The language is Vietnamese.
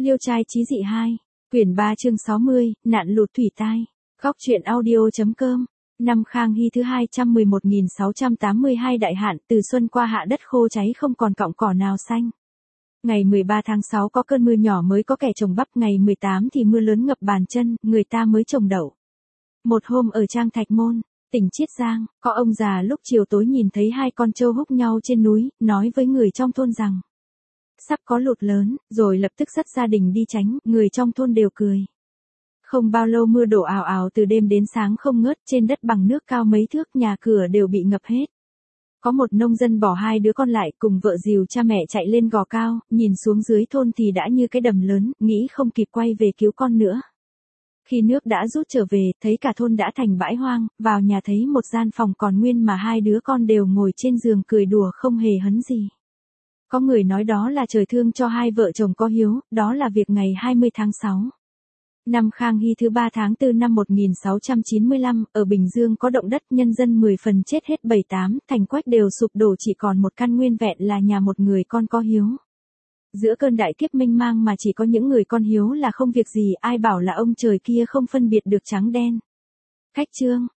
Liêu trai chí dị 2, quyển 3 chương 60, nạn lụt thủy tai. Góc truyện audio.com. Năm Khang Hy thứ 211.682 đại hạn, từ xuân qua hạ đất khô cháy không còn cọng cỏ nào xanh. Ngày 13 tháng 6 có cơn mưa nhỏ mới có kẻ trồng bắp, ngày 18 thì mưa lớn ngập bàn chân, người ta mới trồng đậu. Một hôm ở Trang Thạch Môn, tỉnh Chiết Giang, có ông già lúc chiều tối nhìn thấy hai con trâu húc nhau trên núi, nói với người trong thôn rằng sắp có lụt lớn, rồi lập tức dắt gia đình đi tránh, người trong thôn đều cười. Không bao lâu mưa đổ ào ào từ đêm đến sáng không ngớt, trên đất bằng nước cao mấy thước, nhà cửa đều bị ngập hết. Có một nông dân bỏ hai đứa con lại cùng vợ dìu cha mẹ chạy lên gò cao, nhìn xuống dưới thôn thì đã như cái đầm lớn, nghĩ không kịp quay về cứu con nữa. Khi nước đã rút trở về, thấy cả thôn đã thành bãi hoang, vào nhà thấy một gian phòng còn nguyên mà hai đứa con đều ngồi trên giường cười đùa không hề hấn gì. Có người nói đó là trời thương cho hai vợ chồng có hiếu, đó là việc ngày 20 tháng 6. Năm Khang Hy thứ 3 tháng 4 năm 1695, ở Bình Dương có động đất, nhân dân 10 phần chết hết 7-8, thành quách đều sụp đổ, chỉ còn một căn nguyên vẹn là nhà một người con có hiếu. Giữa cơn đại kiếp mênh mang mà chỉ có những người con hiếu là không việc gì, ai bảo là ông trời kia không phân biệt được trắng đen. Cách chương,